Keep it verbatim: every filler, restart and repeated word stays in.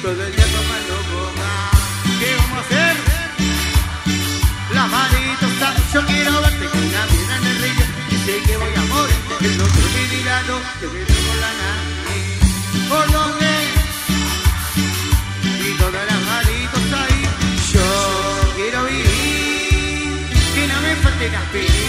todo el día tomando coca. ¿Qué vamos a hacer? Las manitos, yo quiero verte con una piedra en el río. Y sé que voy a morir, el otro mirado te beso con la nariz. ¿Por dónde? Y todas las manitos ahí. Yo quiero vivir, que no me falte la pena.